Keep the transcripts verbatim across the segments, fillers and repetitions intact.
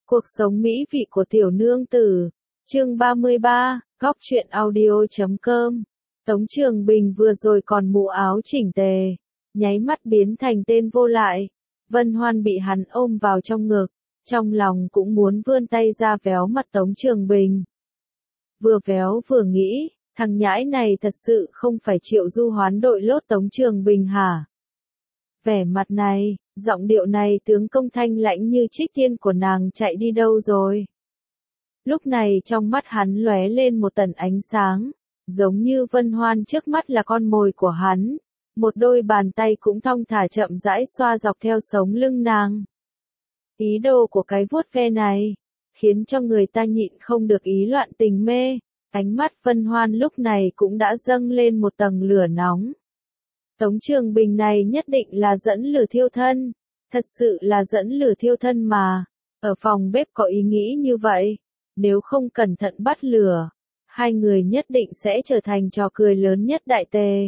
Cuộc sống mỹ vị của tiểu nương tử. Chương ba mươi ba, góc truyện audio chấm com. Tống Trường Bình vừa rồi còn mũ áo chỉnh tề, nháy mắt biến thành tên vô lại. Vân Hoan bị hắn ôm vào trong ngực, trong lòng cũng muốn vươn tay ra véo mặt Tống Trường Bình. Vừa véo vừa nghĩ, thằng nhãi này thật sự không phải Triệu Du Hoán đội lốt Tống Trường Bình hả? Vẻ mặt này, giọng điệu này, tướng công thanh lãnh như trích tiên của nàng chạy đi đâu rồi? Lúc này trong mắt hắn lóe lên một tầng ánh sáng, giống như Vân Hoan trước mắt là con mồi của hắn. Một đôi bàn tay cũng thong thả chậm rãi xoa dọc theo sống lưng nàng. Ý đồ của cái vuốt ve này, khiến cho người ta nhịn không được ý loạn tình mê. Ánh mắt Vân Hoan lúc này cũng đã dâng lên một tầng lửa nóng. Tống Trường Bình này nhất định là dẫn lửa thiêu thân. Thật sự là dẫn lửa thiêu thân mà. Ở phòng bếp có ý nghĩ như vậy. Nếu không cẩn thận bắt lửa, hai người nhất định sẽ trở thành trò cười lớn nhất đại tề.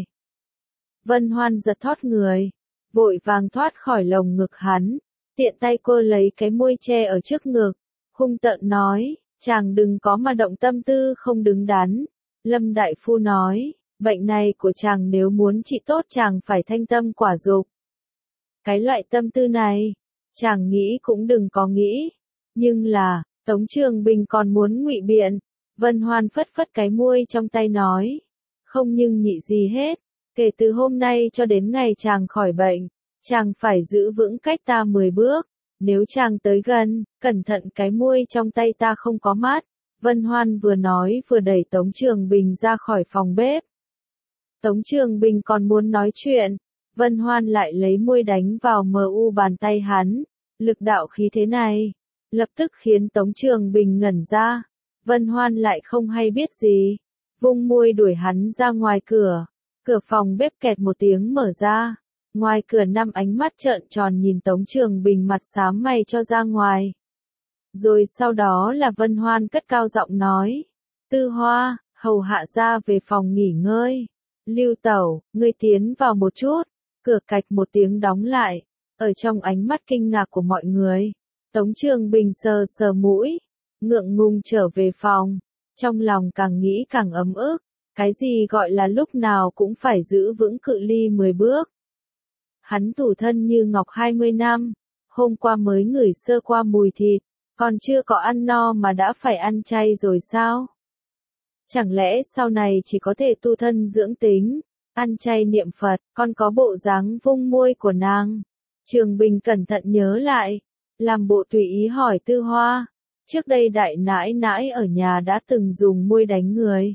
Vân Hoan giật thoát người, vội vàng thoát khỏi lồng ngực hắn, tiện tay cô lấy cái môi che ở trước ngực, hung tợn nói, chàng đừng có mà động tâm tư không đứng đắn. Lâm đại phu nói, bệnh này của chàng nếu muốn trị tốt chàng phải thanh tâm quả dục. Cái loại tâm tư này, chàng nghĩ cũng đừng có nghĩ, nhưng là, Tống Trường Bình còn muốn ngụy biện. Vân Hoan phất phất cái muôi trong tay nói, không nhưng nhị gì hết, kể từ hôm nay cho đến ngày chàng khỏi bệnh, chàng phải giữ vững cách ta mười bước, nếu chàng tới gần, cẩn thận cái muôi trong tay ta không có mát. Vân Hoan vừa nói vừa đẩy Tống Trường Bình ra khỏi phòng bếp. Tống Trường Bình còn muốn nói chuyện, Vân Hoan lại lấy muôi đánh vào mờ u bàn tay hắn, lực đạo khí thế này, lập tức khiến Tống Trường Bình ngẩn ra. Vân Hoan lại không hay biết gì, vung muôi đuổi hắn ra ngoài cửa. Cửa phòng bếp kẹt một tiếng mở ra, ngoài cửa năm ánh mắt trợn tròn nhìn Tống Trường Bình mặt xám mày cho ra ngoài. Rồi sau đó là Vân Hoan cất cao giọng nói, Tư Hoa, hầu hạ ra về phòng nghỉ ngơi. Lưu Tẩu, ngươi tiến vào một chút. Cửa cạch một tiếng đóng lại, ở trong ánh mắt kinh ngạc của mọi người, Tống Trường Bình sờ sờ mũi, ngượng ngùng trở về phòng, trong lòng càng nghĩ càng ấm ức. Cái gì gọi là lúc nào cũng phải giữ vững cự ly mười bước. Hắn thủ thân như ngọc hai mươi năm, hôm qua mới ngửi sơ qua mùi thịt, còn chưa có ăn no mà đã phải ăn chay rồi sao? Chẳng lẽ sau này chỉ có thể tu thân dưỡng tính, ăn chay niệm Phật, còn có bộ dáng vung môi của nàng? Trường Bình cẩn thận nhớ lại, làm bộ tùy ý hỏi Tư Hoa, trước đây đại nãi nãi ở nhà đã từng dùng môi đánh người.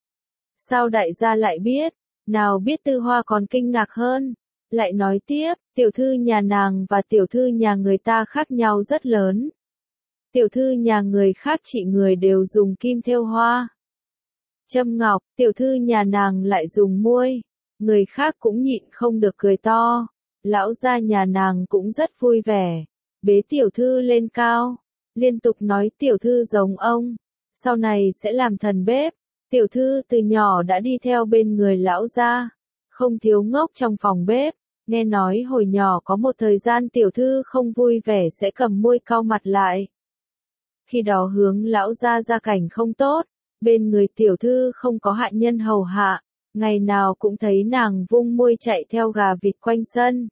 Sao đại gia lại biết? Nào biết Tư Hoa còn kinh ngạc hơn, lại nói tiếp, tiểu thư nhà nàng và tiểu thư nhà người ta khác nhau rất lớn. Tiểu thư nhà người khác trị người đều dùng kim thêu hoa, châm ngọc, tiểu thư nhà nàng lại dùng muôi. Người khác cũng nhịn không được cười to. Lão gia nhà nàng cũng rất vui vẻ, bế tiểu thư lên cao, liên tục nói tiểu thư giống ông, sau này sẽ làm thần bếp. Tiểu thư từ nhỏ đã đi theo bên người lão gia, không thiếu ngốc trong phòng bếp. Nghe nói hồi nhỏ có một thời gian tiểu thư không vui vẻ sẽ cầm môi cau mặt lại. Khi đó hướng lão gia gia cảnh không tốt, bên người tiểu thư không có hạ nhân hầu hạ, ngày nào cũng thấy nàng vung môi chạy theo gà vịt quanh sân.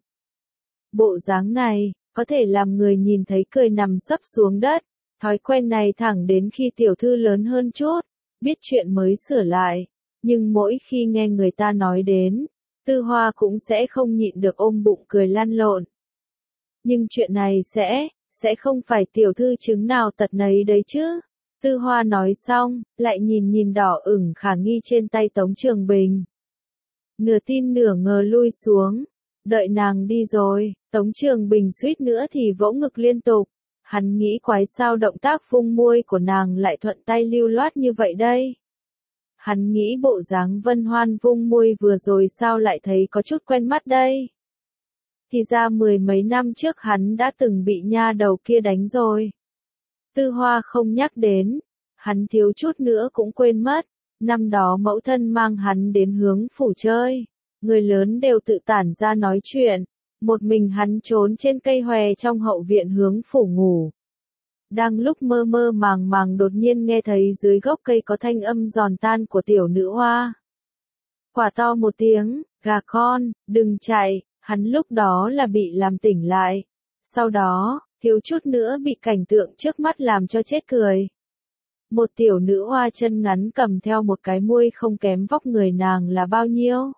Bộ dáng này, có thể làm người nhìn thấy cười nằm sấp xuống đất. Thói quen này thẳng đến khi tiểu thư lớn hơn chút, biết chuyện mới sửa lại, nhưng mỗi khi nghe người ta nói đến, Tư Hoa cũng sẽ không nhịn được ôm bụng cười lăn lộn. Nhưng chuyện này sẽ, sẽ không phải tiểu thư chứng nào tật nấy đấy chứ. Tư Hoa nói xong, lại nhìn nhìn đỏ ửng khả nghi trên tay Tống Trường Bình. Nửa tin nửa ngờ lui xuống, đợi nàng đi rồi, Tống Trường Bình suýt nữa thì vỗ ngực liên tục. Hắn nghĩ quái sao động tác vung môi của nàng lại thuận tay lưu loát như vậy đây. Hắn nghĩ bộ dáng Vân Hoan vung môi vừa rồi sao lại thấy có chút quen mắt đây. Thì ra mười mấy năm trước hắn đã từng bị nha đầu kia đánh rồi. Tư Hoa không nhắc đến, hắn thiếu chút nữa cũng quên mất. Năm đó mẫu thân mang hắn đến hướng phủ chơi, người lớn đều tự tản ra nói chuyện. Một mình hắn trốn trên cây hòe trong hậu viện hướng phủ ngủ. Đang lúc mơ mơ màng màng đột nhiên nghe thấy dưới gốc cây có thanh âm giòn tan của tiểu nữ hoa. Quả to một tiếng, gà con, đừng chạy, hắn lúc đó là bị làm tỉnh lại. Sau đó, thiếu chút nữa bị cảnh tượng trước mắt làm cho chết cười. Một tiểu nữ hoa chân ngắn cầm theo một cái muôi không kém vóc người nàng là bao nhiêu.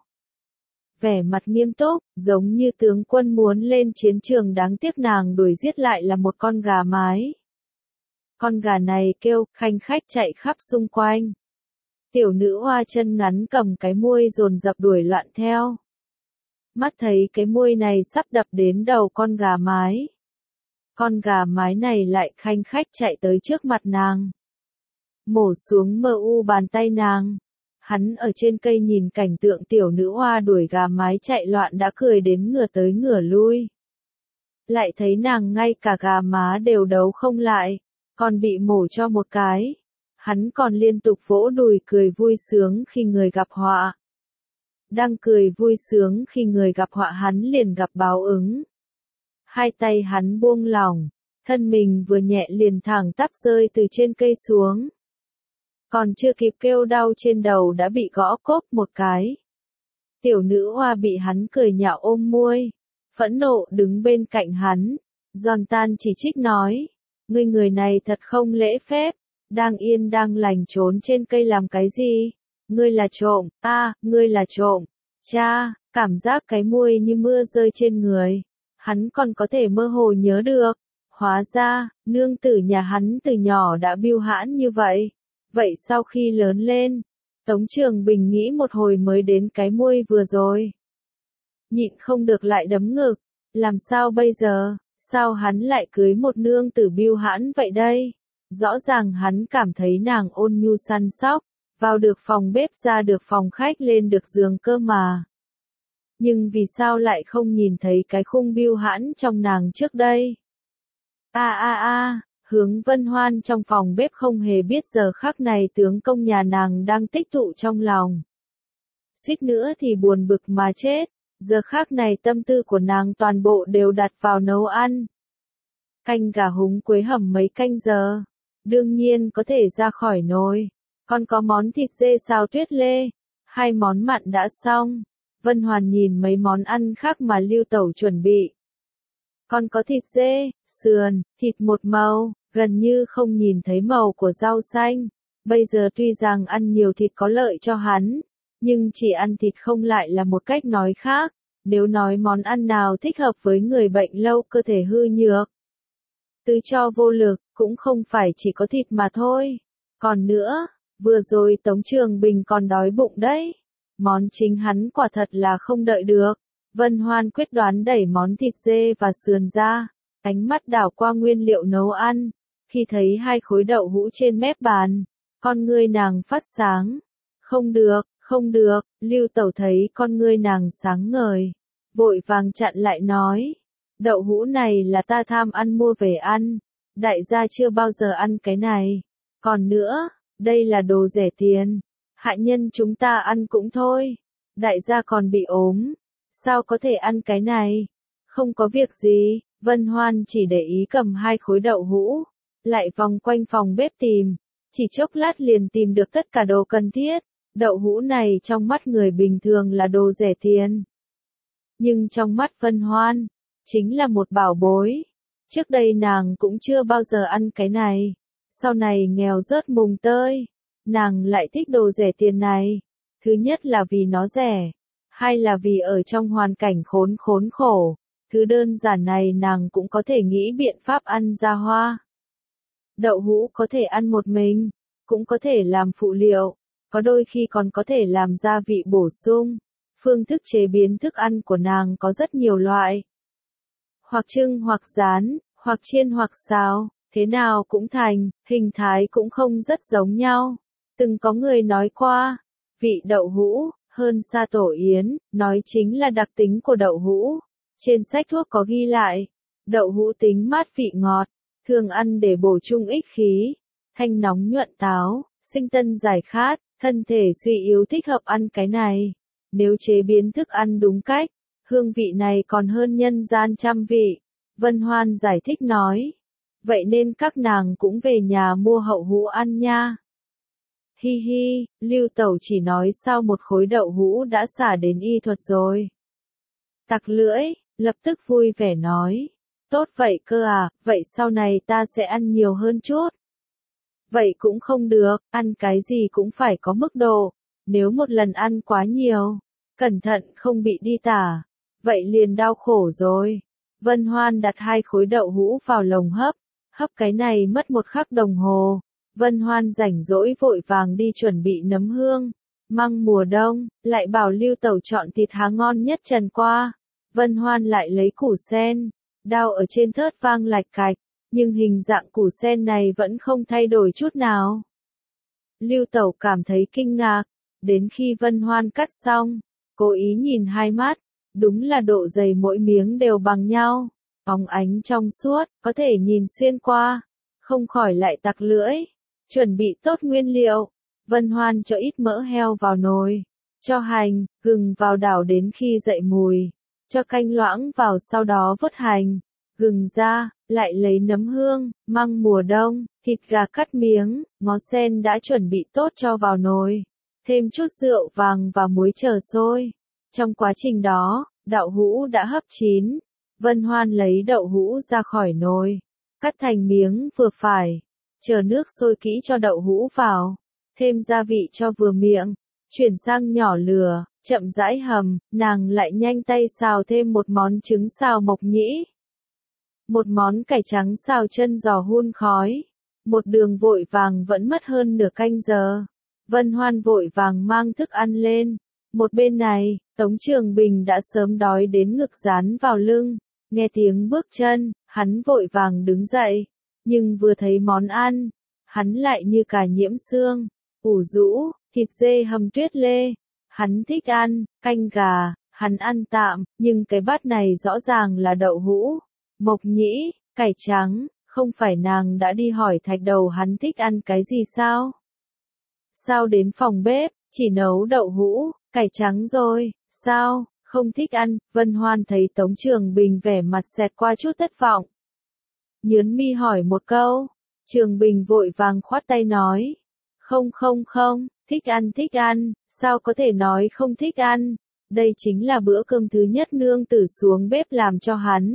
Vẻ mặt nghiêm túc, giống như tướng quân muốn lên chiến trường, đáng tiếc nàng đuổi giết lại là một con gà mái. Con gà này kêu khanh khách chạy khắp xung quanh. Tiểu nữ hoa chân ngắn cầm cái muôi dồn dập đuổi loạn theo. Mắt thấy cái muôi này sắp đập đến đầu con gà mái. Con gà mái này lại khanh khách chạy tới trước mặt nàng. Mổ xuống mờ u bàn tay nàng. Hắn ở trên cây nhìn cảnh tượng tiểu nữ hoa đuổi gà mái chạy loạn đã cười đến ngửa tới ngửa lui. Lại thấy nàng ngay cả gà má đều đấu không lại, còn bị mổ cho một cái. Hắn còn liên tục vỗ đùi cười vui sướng khi người gặp họa. Đang cười vui sướng khi người gặp họa hắn liền gặp báo ứng. Hai tay hắn buông lỏng, thân mình vừa nhẹ liền thẳng tắp rơi từ trên cây xuống. Còn chưa kịp kêu đau trên đầu đã bị gõ cốp một cái. Tiểu nữ hoa bị hắn cười nhạo ôm muôi, phẫn nộ đứng bên cạnh hắn, giòn tan chỉ trích nói, ngươi người này thật không lễ phép, đang yên đang lành trốn trên cây làm cái gì? Ngươi là trộm, a, à, ngươi là trộm. Cha, cảm giác cái muôi như mưa rơi trên người. Hắn còn có thể mơ hồ nhớ được. Hóa ra, nương tử nhà hắn từ nhỏ đã bưu hãn như vậy. Vậy sau khi lớn lên, Tống Trường Bình nghĩ một hồi mới đến cái muôi vừa rồi. Nhịn không được lại đấm ngực. Làm sao bây giờ, sao hắn lại cưới một nương tử bưu hãn vậy đây? Rõ ràng hắn cảm thấy nàng ôn nhu săn sóc, vào được phòng bếp ra được phòng khách lên được giường cơ mà. Nhưng vì sao lại không nhìn thấy cái khung bưu hãn trong nàng trước đây? A a a, Hướng Vân Hoan trong phòng bếp không hề biết giờ khắc này tướng công nhà nàng đang tích tụ trong lòng. Suýt nữa thì buồn bực mà chết, giờ khắc này tâm tư của nàng toàn bộ đều đặt vào nấu ăn. Canh gà húng quế hầm mấy canh giờ. Đương nhiên có thể ra khỏi nồi. Còn có món thịt dê xào tuyết lê. Hai món mặn đã xong. Vân Hoàn nhìn mấy món ăn khác mà Lưu Tẩu chuẩn bị. Còn có thịt dê, sườn, thịt một màu, gần như không nhìn thấy màu của rau xanh. Bây giờ tuy rằng ăn nhiều thịt có lợi cho hắn, nhưng chỉ ăn thịt không lại là một cách nói khác. Nếu nói món ăn nào thích hợp với người bệnh lâu cơ thể hư nhược, tứ cho vô lực, cũng không phải chỉ có thịt mà thôi. Còn nữa, vừa rồi Tống Trường Bình còn đói bụng đấy. Món chính hắn quả thật là không đợi được. Vân Hoan quyết đoán đẩy món thịt dê và sườn ra, ánh mắt đảo qua nguyên liệu nấu ăn. Khi thấy hai khối đậu hũ trên mép bàn, con ngươi nàng phát sáng. Không được, không được, Lưu Tẩu thấy con ngươi nàng sáng ngời, vội vàng chặn lại nói. Đậu hũ này là ta tham ăn mua về ăn, đại gia chưa bao giờ ăn cái này. Còn nữa, đây là đồ rẻ tiền, hạ nhân chúng ta ăn cũng thôi. Đại gia còn bị ốm, sao có thể ăn cái này? Không có việc gì, Vân Hoan chỉ để ý cầm hai khối đậu hũ, lại vòng quanh phòng bếp tìm, chỉ chốc lát liền tìm được tất cả đồ cần thiết. Đậu hũ này trong mắt người bình thường là đồ rẻ tiền, nhưng trong mắt Vân Hoan, chính là một bảo bối. Trước đây nàng cũng chưa bao giờ ăn cái này, sau này nghèo rớt mùng tơi, nàng lại thích đồ rẻ tiền này. Thứ nhất là vì nó rẻ, hai là vì ở trong hoàn cảnh khốn khốn khổ, thứ đơn giản này nàng cũng có thể nghĩ biện pháp ăn ra hoa. Đậu hũ có thể ăn một mình, cũng có thể làm phụ liệu, có đôi khi còn có thể làm gia vị bổ sung. Phương thức chế biến thức ăn của nàng có rất nhiều loại. Hoặc trưng hoặc rán, hoặc chiên hoặc xào, thế nào cũng thành, hình thái cũng không rất giống nhau. Từng có người nói qua, vị đậu hũ, hơn sa tổ yến, nói chính là đặc tính của đậu hũ. Trên sách thuốc có ghi lại, đậu hũ tính mát vị ngọt, thường ăn để bổ trung ích khí, thanh nóng nhuận táo, sinh tân giải khát, thân thể suy yếu thích hợp ăn cái này. Nếu chế biến thức ăn đúng cách, hương vị này còn hơn nhân gian trăm vị. Vân Hoan giải thích nói. vậy nên các nàng cũng về nhà mua hậu hũ ăn nha. Hi hi, Lưu Tẩu chỉ nói sao một khối đậu hũ đã xả đến y thuật rồi. Tặc lưỡi, lập tức vui vẻ nói. Tốt vậy cơ à, vậy sau này ta sẽ ăn nhiều hơn chút. Vậy cũng không được, ăn cái gì cũng phải có mức độ. Nếu một lần ăn quá nhiều, cẩn thận không bị đi tả, vậy liền đau khổ rồi. Vân Hoan đặt hai khối đậu hũ vào lồng hấp, hấp cái này mất một khắc đồng hồ. Vân Hoan rảnh rỗi vội vàng đi chuẩn bị nấm hương, măng mùa đông, lại bảo Lưu Tẩu chọn thịt há ngon nhất trần qua. Vân Hoan lại lấy củ sen, đao ở trên thớt vang lạch cạch, nhưng hình dạng củ sen này vẫn không thay đổi chút nào. Lưu Tẩu cảm thấy kinh ngạc, đến khi Vân Hoan cắt xong, cố ý nhìn hai mắt, đúng là độ dày mỗi miếng đều bằng nhau, óng ánh trong suốt, có thể nhìn xuyên qua, không khỏi lại tặc lưỡi. Chuẩn bị tốt nguyên liệu, Vân Hoan cho ít mỡ heo vào nồi, cho hành, gừng vào đảo đến khi dậy mùi, cho canh loãng vào sau đó vớt hành, gừng ra, lại lấy nấm hương, măng mùa đông, thịt gà cắt miếng, ngó sen đã chuẩn bị tốt cho vào nồi, thêm chút rượu vàng và muối chờ sôi. Trong quá trình đó, đậu hũ đã hấp chín, Vân Hoan lấy đậu hũ ra khỏi nồi, cắt thành miếng vừa phải. Chờ nước sôi kỹ cho đậu hũ vào, thêm gia vị cho vừa miệng, chuyển sang nhỏ lửa, chậm rãi hầm, nàng lại nhanh tay xào thêm một món trứng xào mộc nhĩ, một món cải trắng xào chân giò hun khói, một đường vội vàng vẫn mất hơn nửa canh giờ. Vân Hoan vội vàng mang thức ăn lên, một bên này, Tống Trường Bình đã sớm đói đến ngực dán vào lưng, nghe tiếng bước chân, hắn vội vàng đứng dậy. Nhưng vừa thấy món ăn, hắn lại như cả nhiễm xương, ủ rũ, thịt dê hầm tuyết lê, hắn thích ăn, canh gà, hắn ăn tạm, nhưng cái bát này rõ ràng là đậu hũ, mộc nhĩ, cải trắng, không phải nàng đã đi hỏi Thạch Đầu hắn thích ăn cái gì sao? Sao đến phòng bếp, chỉ nấu đậu hũ, cải trắng rồi, sao, không thích ăn? Vân Hoan thấy Tống Trường Bình vẻ mặt xẹt qua chút thất vọng. Nhớn mi hỏi một câu, Trường Bình vội vàng khoát tay nói, không không không, thích ăn thích ăn, sao có thể nói không thích ăn, đây chính là bữa cơm thứ nhất nương tử xuống bếp làm cho hắn.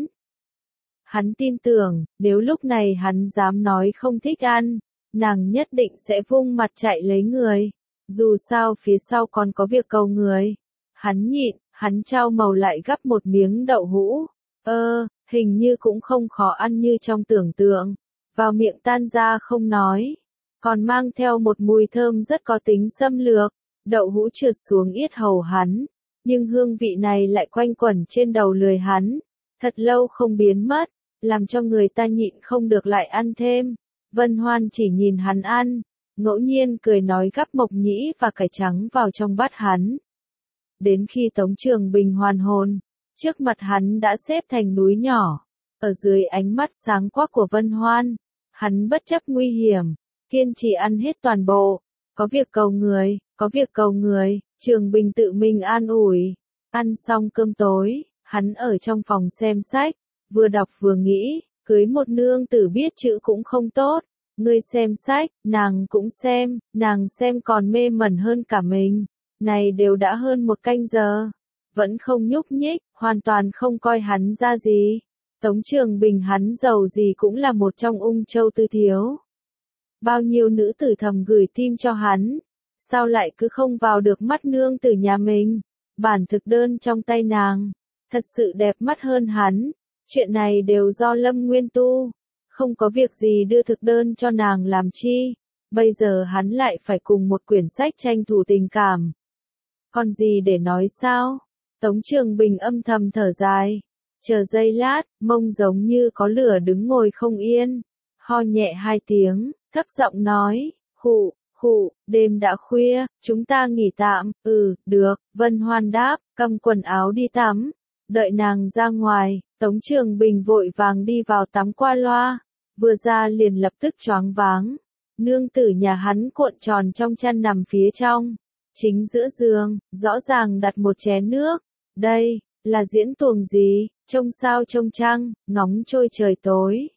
Hắn tin tưởng, nếu lúc này hắn dám nói không thích ăn, nàng nhất định sẽ vung mặt chạy lấy người, dù sao phía sau còn có việc cầu người. Hắn nhịn, hắn trao màu lại gắp một miếng đậu hũ, ơ, hình như cũng không khó ăn như trong tưởng tượng, vào miệng tan ra không nói, còn mang theo một mùi thơm rất có tính xâm lược, đậu hũ trượt xuống yết hầu hắn, nhưng hương vị này lại quanh quẩn trên đầu lưỡi hắn, thật lâu không biến mất, làm cho người ta nhịn không được lại ăn thêm. Vân Hoan chỉ nhìn hắn ăn, ngẫu nhiên cười nói gắp mộc nhĩ và cải trắng vào trong bát hắn. Đến khi Tống Trường Bình hoàn hồn, trước mặt hắn đã xếp thành núi nhỏ, ở dưới ánh mắt sáng quắc của Vân Hoan, hắn bất chấp nguy hiểm, kiên trì ăn hết toàn bộ, có việc cầu người, có việc cầu người, Trường Bình tự mình an ủi. Ăn xong cơm tối, hắn ở trong phòng xem sách, vừa đọc vừa nghĩ, cưới một nương tử biết chữ cũng không tốt, ngươi xem sách, nàng cũng xem, nàng xem còn mê mẩn hơn cả mình, này đều đã hơn một canh giờ, vẫn không nhúc nhích, hoàn toàn không coi hắn ra gì. Tống Trường Bình hắn giàu gì cũng là một trong ung châu tư thiếu. Bao nhiêu nữ tử thầm gửi tim cho hắn, sao lại cứ không vào được mắt nương tử nhà mình, bản thực đơn trong tay nàng, thật sự đẹp mắt hơn hắn, chuyện này đều do Lâm Nguyên tu, không có việc gì đưa thực đơn cho nàng làm chi, bây giờ hắn lại phải cùng một quyển sách tranh thủ tình cảm. Còn gì để nói sao? Tống Trường Bình âm thầm thở dài, chờ giây lát, mông giống như có lửa đứng ngồi không yên, ho nhẹ hai tiếng, thấp giọng nói, khụ, khụ, đêm đã khuya, chúng ta nghỉ tạm, ừ, được, Vân Hoan đáp, cầm quần áo đi tắm, đợi nàng ra ngoài, Tống Trường Bình vội vàng đi vào tắm qua loa, vừa ra liền lập tức choáng váng, nương tử nhà hắn cuộn tròn trong chăn nằm phía trong, chính giữa giường, rõ ràng đặt một chén nước, đây, là diễn tuồng gì, trông sao trông trăng, ngóng trôi trời tối,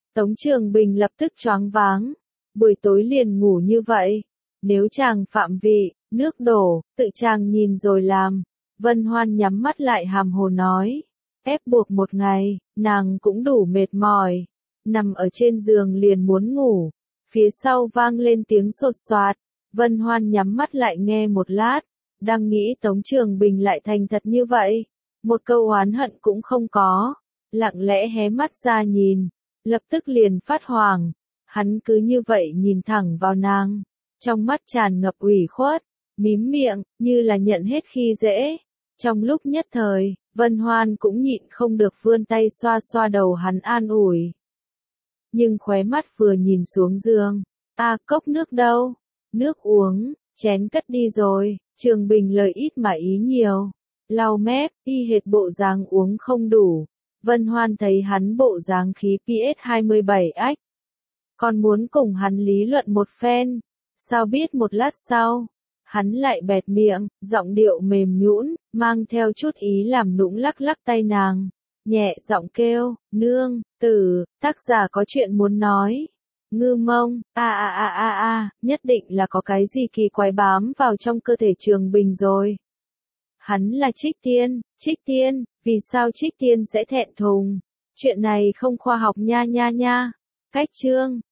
Tống Trường Bình lập tức choáng váng. Buổi tối liền ngủ như vậy. Nếu chàng phạm vị, nước đổ, tự chàng nhìn rồi làm. Vân Hoan nhắm mắt lại hàm hồ nói. Ép buộc một ngày, nàng cũng đủ mệt mỏi. Nằm ở trên giường liền muốn ngủ. Phía sau vang lên tiếng sột soạt. Vân Hoan nhắm mắt lại nghe một lát. Đang nghĩ Tống Trường Bình lại thành thật như vậy. Một câu oán hận cũng không có. Lặng lẽ hé mắt ra nhìn. Lập tức liền phát hoảng. Hắn cứ như vậy nhìn thẳng vào nàng. Trong mắt tràn ngập ủy khuất. Mím miệng, như là nhận hết khi dễ. Trong lúc nhất thời, Vân Hoan cũng nhịn không được vươn tay xoa xoa đầu hắn an ủi. Nhưng khóe mắt vừa nhìn xuống giường. À, cốc nước đâu? Nước uống, chén cất đi rồi. Trường Bình lời ít mà ý nhiều. Lau mép, y hệt bộ dáng uống không đủ. Vân Hoan thấy hắn bộ dáng khí pê ét hai mươi bảy ách. Còn muốn cùng hắn lý luận một phen. Sao biết một lát sau, hắn lại bẹt miệng, giọng điệu mềm nhũn, mang theo chút ý làm nũng lắc lắc tay nàng. Nhẹ giọng kêu, nương, tử, tác giả có chuyện muốn nói. Ngư mông, a a a a a, nhất định là có cái gì kỳ quái bám vào trong cơ thể Trường Bình rồi. Hắn là Trích Tiên, Trích Tiên, vì sao Trích Tiên sẽ thẹn thùng? Chuyện này không khoa học nha nha nha. Cách chương